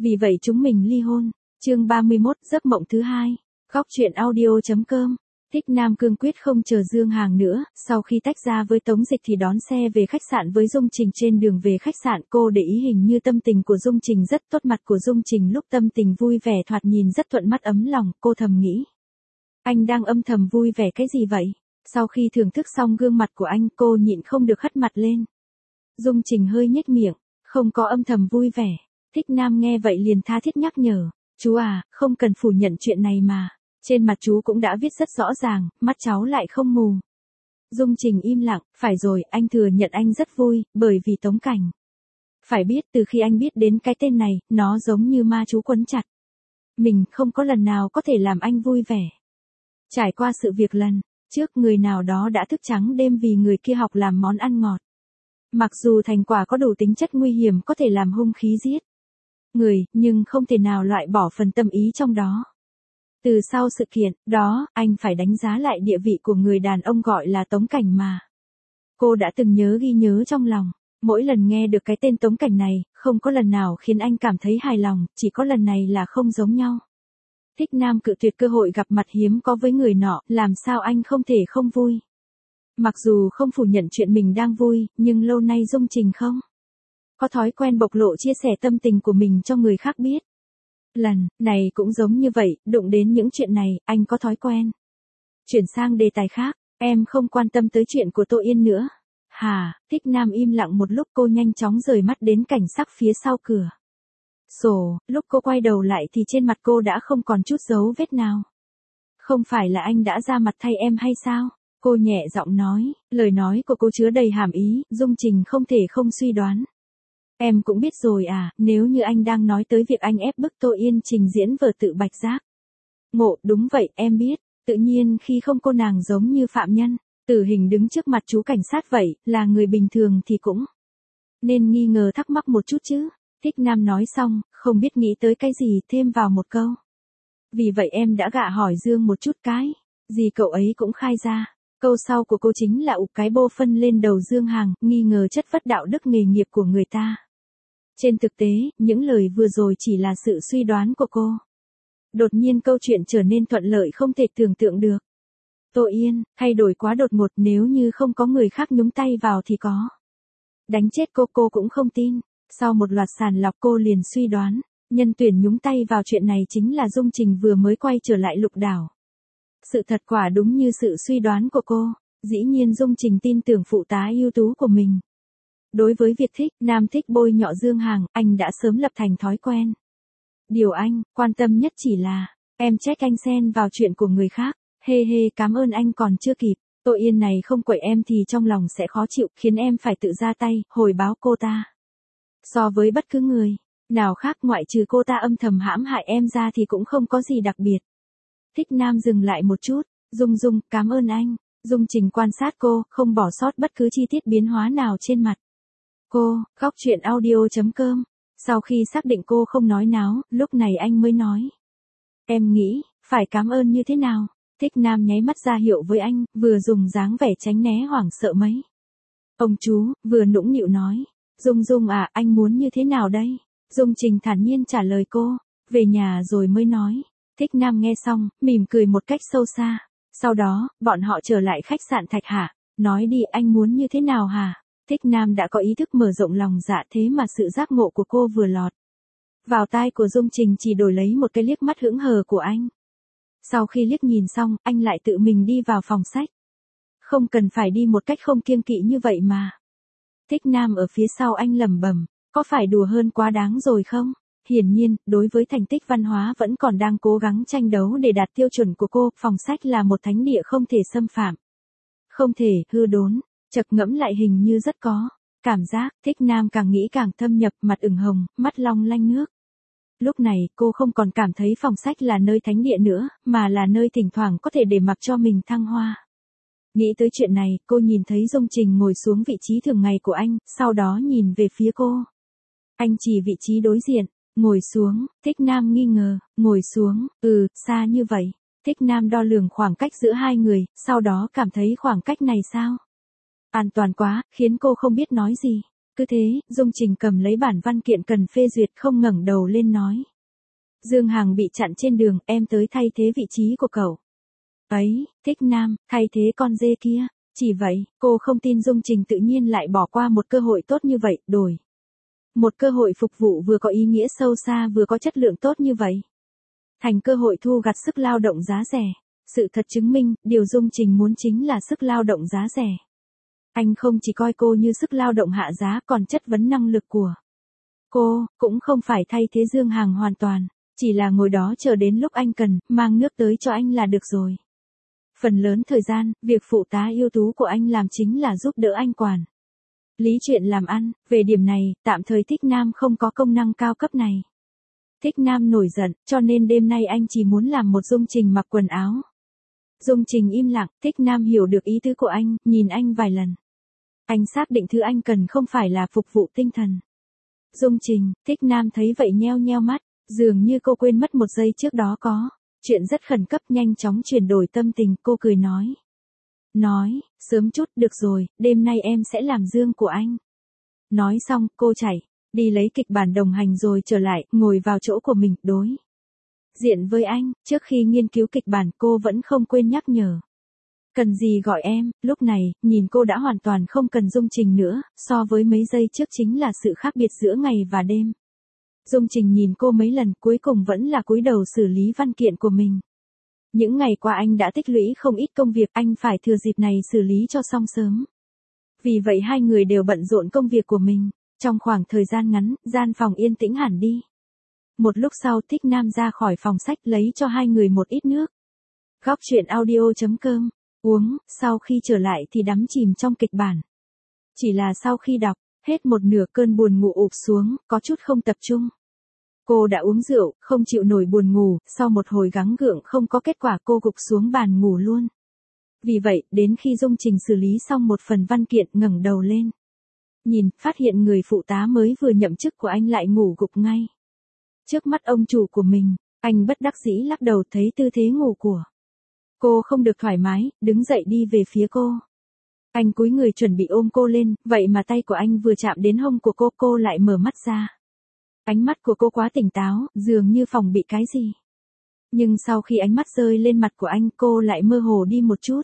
Vì vậy chúng mình ly hôn. Chương 31, giấc mộng thứ hai. Góc truyện audio.com. Thích Nam cương quyết không chờ Dương Hàng nữa, sau khi tách ra với Tống Dịch thì đón xe về khách sạn với Dung Trình. Trên đường về khách sạn cô để ý hình như tâm tình của Dung Trình rất tốt, mặt của Dung Trình lúc tâm tình vui vẻ thoạt nhìn rất thuận mắt ấm lòng, cô thầm nghĩ. Anh đang âm thầm vui vẻ cái gì vậy? Sau khi thưởng thức xong gương mặt của anh cô nhịn không được hất mặt lên. Dung Trình hơi nhếch miệng, không có âm thầm vui vẻ. Thích Nam nghe vậy liền tha thiết nhắc nhở, chú à, không cần phủ nhận chuyện này mà. Trên mặt chú cũng đã viết rất rõ ràng, mắt cháu lại không mù. Dung Trình im lặng, phải rồi, anh thừa nhận anh rất vui, bởi vì Tống Cảnh. Phải biết từ khi anh biết đến cái tên này, nó giống như ma chú quấn chặt. Mình không có lần nào có thể làm anh vui vẻ. Trải qua sự việc lần trước người nào đó đã thức trắng đêm vì người kia học làm món ăn ngọt. Mặc dù thành quả có đủ tính chất nguy hiểm có thể làm hung khí giết người, nhưng không thể nào loại bỏ phần tâm ý trong đó. Từ sau sự kiện đó, anh phải đánh giá lại địa vị của người đàn ông gọi là Tống Cảnh mà cô đã từng ghi nhớ trong lòng. Mỗi lần nghe được cái tên Tống Cảnh này, không có lần nào khiến anh cảm thấy hài lòng, chỉ có lần này là không giống nhau. Thích Nam cự tuyệt cơ hội gặp mặt hiếm có với người nọ, làm sao anh không thể không vui. Mặc dù không phủ nhận chuyện mình đang vui, nhưng lâu nay Dung Trình không có thói quen bộc lộ chia sẻ tâm tình của mình cho người khác biết. Lần này cũng giống như vậy, đụng đến những chuyện này, anh có thói quen chuyển sang đề tài khác, em không quan tâm tới chuyện của Tô Yên nữa. Hả? Thích Nam im lặng một lúc, cô nhanh chóng rời mắt đến cảnh sắc phía sau cửa sổ, lúc cô quay đầu lại thì trên mặt cô đã không còn chút dấu vết nào. Không phải là anh đã ra mặt thay em hay sao? Cô nhẹ giọng nói, lời nói của cô chứa đầy hàm ý, Dung Trình không thể không suy đoán. Em cũng biết rồi à, nếu như anh đang nói tới việc anh ép bức Tô Yên trình diễn vở tự bạch giác. Ngộ, đúng vậy, em biết, tự nhiên khi không cô nàng giống như phạm nhân, tử hình đứng trước mặt chú cảnh sát vậy, là người bình thường thì cũng nên nghi ngờ thắc mắc một chút chứ. Thích Nam nói xong, không biết nghĩ tới cái gì, thêm vào một câu. Vì vậy em đã gạ hỏi Dương một chút cái gì cậu ấy cũng khai ra. Câu sau của cô chính là ụp cái bô phân lên đầu Dương Hàng, nghi ngờ chất vấn đạo đức nghề nghiệp của người ta. Trên thực tế, những lời vừa rồi chỉ là sự suy đoán của cô. Đột nhiên câu chuyện trở nên thuận lợi không thể tưởng tượng được. Tô Yên, thay đổi quá đột ngột, nếu như không có người khác nhúng tay vào thì có đánh chết cô cũng không tin. Sau một loạt sàng lọc cô liền suy đoán, nhân tuyển nhúng tay vào chuyện này chính là Dung Trình vừa mới quay trở lại Lục Đảo. Sự thật quả đúng như sự suy đoán của cô, dĩ nhiên Dung Trình tin tưởng phụ tá ưu tú của mình. Đối với việc Thích Nam thích bôi nhọ Dương Hàng, anh đã sớm lập thành thói quen. Điều anh quan tâm nhất chỉ là, em trách anh xen vào chuyện của người khác, hê hê cảm ơn anh còn chưa kịp, Tô Yên này không quậy em thì trong lòng sẽ khó chịu, khiến em phải tự ra tay, hồi báo cô ta. So với bất cứ người nào khác ngoại trừ cô ta âm thầm hãm hại em ra thì cũng không có gì đặc biệt. Thích Nam dừng lại một chút, Dung, cảm ơn anh. Dung Trình quan sát cô, không bỏ sót bất cứ chi tiết biến hóa nào trên mặt cô. Góc truyện audio.com. Sau khi xác định cô không nói náo, lúc này anh mới nói. Em nghĩ, phải cảm ơn như thế nào? Thích Nam nháy mắt ra hiệu với anh, vừa dùng dáng vẻ tránh né hoảng sợ mấy. Ông chú, vừa nũng nịu nói. Dung à, anh muốn như thế nào đây? Dung Trình thản nhiên trả lời cô, về nhà rồi mới nói. Thích Nam nghe xong, mỉm cười một cách sâu xa. Sau đó, bọn họ trở lại khách sạn Thạch Hà. Nói đi, anh muốn như thế nào hả? Thích Nam đã có ý thức mở rộng lòng dạ, thế mà sự giác ngộ của cô vừa lọt vào tai của Dung Trình chỉ đổi lấy một cái liếc mắt hững hờ của anh. Sau khi liếc nhìn xong, anh lại tự mình đi vào phòng sách. Không cần phải đi một cách không kiêng kỵ như vậy mà. Thích Nam ở phía sau anh lẩm bẩm, có phải đùa hơn quá đáng rồi không? Hiển nhiên, đối với thành tích văn hóa vẫn còn đang cố gắng tranh đấu để đạt tiêu chuẩn của cô, phòng sách là một thánh địa không thể xâm phạm. Không thể hư đốn, chợt ngẫm lại hình như rất có cảm giác. Thích Nam càng nghĩ càng thâm nhập, mặt ửng hồng, mắt long lanh nước. Lúc này, cô không còn cảm thấy phòng sách là nơi thánh địa nữa, mà là nơi thỉnh thoảng có thể để mặc cho mình thăng hoa. Nghĩ tới chuyện này, cô nhìn thấy Dung Trình ngồi xuống vị trí thường ngày của anh, sau đó nhìn về phía cô. Anh chỉ vị trí đối diện, ngồi xuống. Thích Nam nghi ngờ, ngồi xuống, xa như vậy. Thích Nam đo lường khoảng cách giữa hai người, sau đó cảm thấy khoảng cách này sao? An toàn quá, khiến cô không biết nói gì. Cứ thế, Dung Trình cầm lấy bản văn kiện cần phê duyệt không ngẩng đầu lên nói. Dương Hằng bị chặn trên đường, em tới thay thế vị trí của cậu. Ấy, Thích Nam, thay thế con dê kia. Chỉ vậy, cô không tin Dung Trình tự nhiên lại bỏ qua một cơ hội tốt như vậy, đổi. Một cơ hội phục vụ vừa có ý nghĩa sâu xa vừa có chất lượng tốt như vậy. Thành cơ hội thu gặt sức lao động giá rẻ. Sự thật chứng minh, điều Dung Trình muốn chính là sức lao động giá rẻ. Anh không chỉ coi cô như sức lao động hạ giá còn chất vấn năng lực của cô, cũng không phải thay thế Dương Hằng hoàn toàn, chỉ là ngồi đó chờ đến lúc anh cần, mang nước tới cho anh là được rồi. Phần lớn thời gian, việc phụ tá ưu tú của anh làm chính là giúp đỡ anh quản lý chuyện làm ăn, về điểm này, tạm thời Thích Nam không có công năng cao cấp này. Thích Nam nổi giận, cho nên đêm nay anh chỉ muốn làm một Dung Trình mặc quần áo. Dung Trình im lặng, Thích Nam hiểu được ý tứ của anh, nhìn anh vài lần. Anh xác định thứ anh cần không phải là phục vụ tinh thần. Dung Trình, Thích Nam thấy vậy nheo nheo mắt, dường như cô quên mất một giây trước đó có. Chuyện rất khẩn cấp nhanh chóng chuyển đổi tâm tình, cô cười nói. Sớm chút, được rồi, đêm nay em sẽ làm Dương của anh. Nói xong, cô chạy, đi lấy kịch bản đồng hành rồi trở lại, ngồi vào chỗ của mình, đối diện với anh, trước khi nghiên cứu kịch bản cô vẫn không quên nhắc nhở. Cần gì gọi em, lúc này, nhìn cô đã hoàn toàn không cần Dung Trình nữa, so với mấy giây trước chính là sự khác biệt giữa ngày và đêm. Dung Trình nhìn cô mấy lần cuối cùng vẫn là cúi đầu xử lý văn kiện của mình. Những ngày qua anh đã tích lũy không ít công việc, anh phải thừa dịp này xử lý cho xong sớm. Vì vậy hai người đều bận rộn công việc của mình, trong khoảng thời gian ngắn, gian phòng yên tĩnh hẳn đi. Một lúc sau Thích Nam ra khỏi phòng sách lấy cho hai người một ít nước. Góc truyện audio.com, uống, sau khi trở lại thì đắm chìm trong kịch bản. Chỉ là sau khi đọc, hết một nửa cơn buồn ngủ ụp xuống, có chút không tập trung. Cô đã uống rượu, không chịu nổi buồn ngủ, sau một hồi gắng gượng không có kết quả cô gục xuống bàn ngủ luôn. Vì vậy, đến khi Dung Trình xử lý xong một phần văn kiện ngẩng đầu lên. Nhìn, phát hiện người phụ tá mới vừa nhậm chức của anh lại ngủ gục ngay. Trước mắt ông chủ của mình, anh bất đắc dĩ lắc đầu thấy tư thế ngủ của cô không được thoải mái, đứng dậy đi về phía cô. Anh cúi người chuẩn bị ôm cô lên, vậy mà tay của anh vừa chạm đến hông của cô lại mở mắt ra. Ánh mắt của cô quá tỉnh táo, dường như phòng bị cái gì. Nhưng sau khi ánh mắt rơi lên mặt của anh cô lại mơ hồ đi một chút.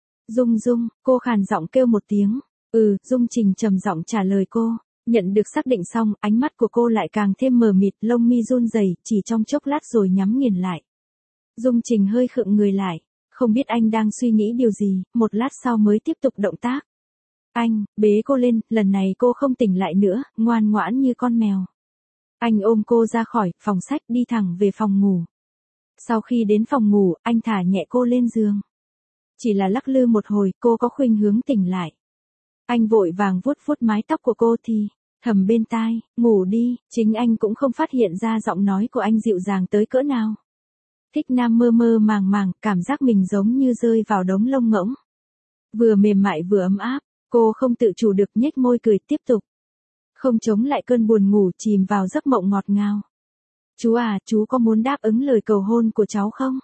Dung, cô khàn giọng kêu một tiếng. Dung Trình trầm giọng trả lời cô. Nhận được xác định xong, ánh mắt của cô lại càng thêm mờ mịt, lông mi run rẩy, chỉ trong chốc lát rồi nhắm nghiền lại. Dung Trình hơi khựng người lại, không biết anh đang suy nghĩ điều gì, một lát sau mới tiếp tục động tác. Anh, bế cô lên, lần này cô không tỉnh lại nữa, ngoan ngoãn như con mèo. Anh ôm cô ra khỏi phòng sách đi thẳng về phòng ngủ. Sau khi đến phòng ngủ, anh thả nhẹ cô lên giường. Chỉ là lắc lư một hồi, cô có khuynh hướng tỉnh lại. Anh vội vàng vuốt mái tóc của cô thì thầm bên tai, ngủ đi, chính anh cũng không phát hiện ra giọng nói của anh dịu dàng tới cỡ nào. Thích Nam mơ mơ màng màng, cảm giác mình giống như rơi vào đống lông ngỗng. Vừa mềm mại vừa ấm áp, cô không tự chủ được nhếch môi cười tiếp tục. Không chống lại cơn buồn ngủ chìm vào giấc mộng ngọt ngào. Chú à, chú có muốn đáp ứng lời cầu hôn của cháu không?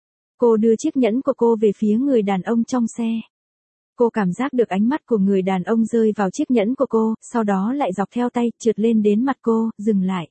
Cô đưa chiếc nhẫn của cô về phía người đàn ông trong xe. Cô cảm giác được ánh mắt của người đàn ông rơi vào chiếc nhẫn của cô, sau đó lại dọc theo tay, trượt lên đến mặt cô, dừng lại.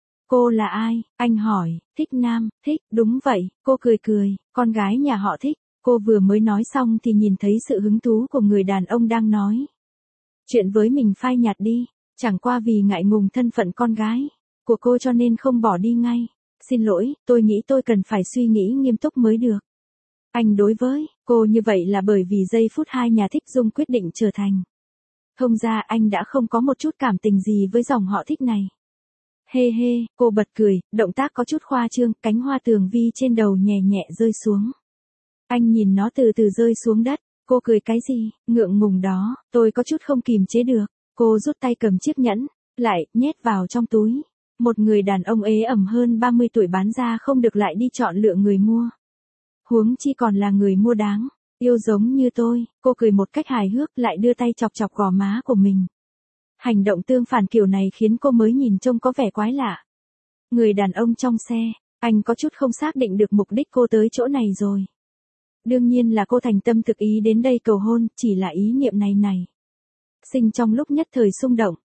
Cô là ai? Anh hỏi. Thích Nam. Thích, đúng vậy, cô cười, con gái nhà họ Thích. Cô vừa mới nói xong thì nhìn thấy sự hứng thú của người đàn ông đang nói chuyện với mình phai nhạt đi, chẳng qua vì ngại ngùng thân phận con gái của cô cho nên không bỏ đi ngay. Xin lỗi, tôi nghĩ tôi cần phải suy nghĩ nghiêm túc mới được. Anh đối với cô như vậy là bởi vì giây phút hai nhà Thích Dung quyết định trở thành thông gia, anh đã không có một chút cảm tình gì với dòng họ Thích này. Hê, cô bật cười, động tác có chút khoa trương, cánh hoa tường vi trên đầu nhẹ nhẹ rơi xuống. Anh nhìn nó từ từ rơi xuống đất, cô cười cái gì, ngượng ngùng đó, tôi có chút không kìm chế được. Cô rút tay cầm chiếc nhẫn, lại, nhét vào trong túi. Một người đàn ông ế ẩm hơn 30 tuổi bán ra không được lại đi chọn lựa người mua. Huống chi còn là người mua đáng yêu giống như tôi, cô cười một cách hài hước lại đưa tay chọc chọc gò má của mình. Hành động tương phản kiểu này khiến cô mới nhìn trông có vẻ quái lạ. Người đàn ông trong xe, anh có chút không xác định được mục đích cô tới chỗ này rồi. Đương nhiên là cô thành tâm thực ý đến đây cầu hôn, chỉ là ý niệm này. Sinh trong lúc nhất thời xung động,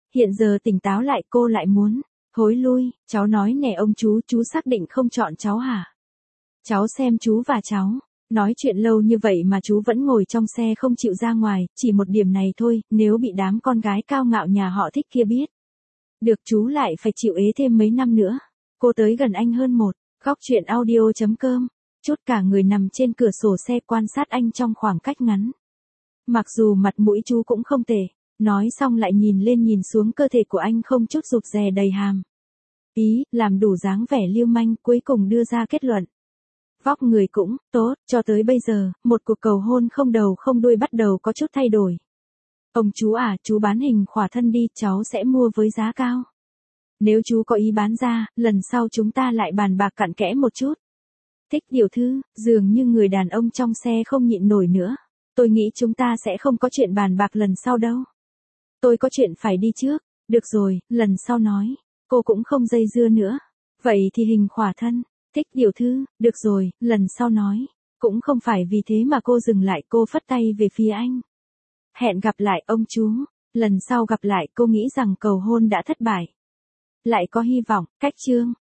Hiện giờ tỉnh táo lại cô lại muốn thối lui, cháu nói nè ông chú xác định không chọn cháu hả? Cháu xem chú và cháu, nói chuyện lâu như vậy mà chú vẫn ngồi trong xe không chịu ra ngoài, chỉ một điểm này thôi, nếu bị đám con gái cao ngạo nhà họ Thích kia biết. Được chú lại phải chịu ế thêm mấy năm nữa. Cô tới gần anh hơn một, góc chuyện audio.com, chút cả người nằm trên cửa sổ xe quan sát anh trong khoảng cách ngắn. Mặc dù mặt mũi chú cũng không tệ, nói xong lại nhìn lên nhìn xuống cơ thể của anh không chút rụt rè đầy hàm ý, làm đủ dáng vẻ lưu manh, cuối cùng đưa ra kết luận. Vóc người cũng tốt, cho tới bây giờ, một cuộc cầu hôn không đầu không đuôi bắt đầu có chút thay đổi. Ông chú à, chú bán hình khỏa thân đi, cháu sẽ mua với giá cao. Nếu chú có ý bán ra, lần sau chúng ta lại bàn bạc cặn kẽ một chút. Thích tiểu thư, dường như người đàn ông trong xe không nhịn nổi nữa. Tôi nghĩ chúng ta sẽ không có chuyện bàn bạc lần sau đâu. Tôi có chuyện phải đi trước. Được rồi, lần sau nói. Cô cũng không dây dưa nữa. Vậy thì hình khỏa thân. Thích tiểu thư, được rồi, lần sau nói. Cũng không phải vì thế mà cô dừng lại, cô phất tay về phía anh. Hẹn gặp lại ông chú. Lần sau gặp lại cô nghĩ rằng cầu hôn đã thất bại. Lại có hy vọng, cách chương.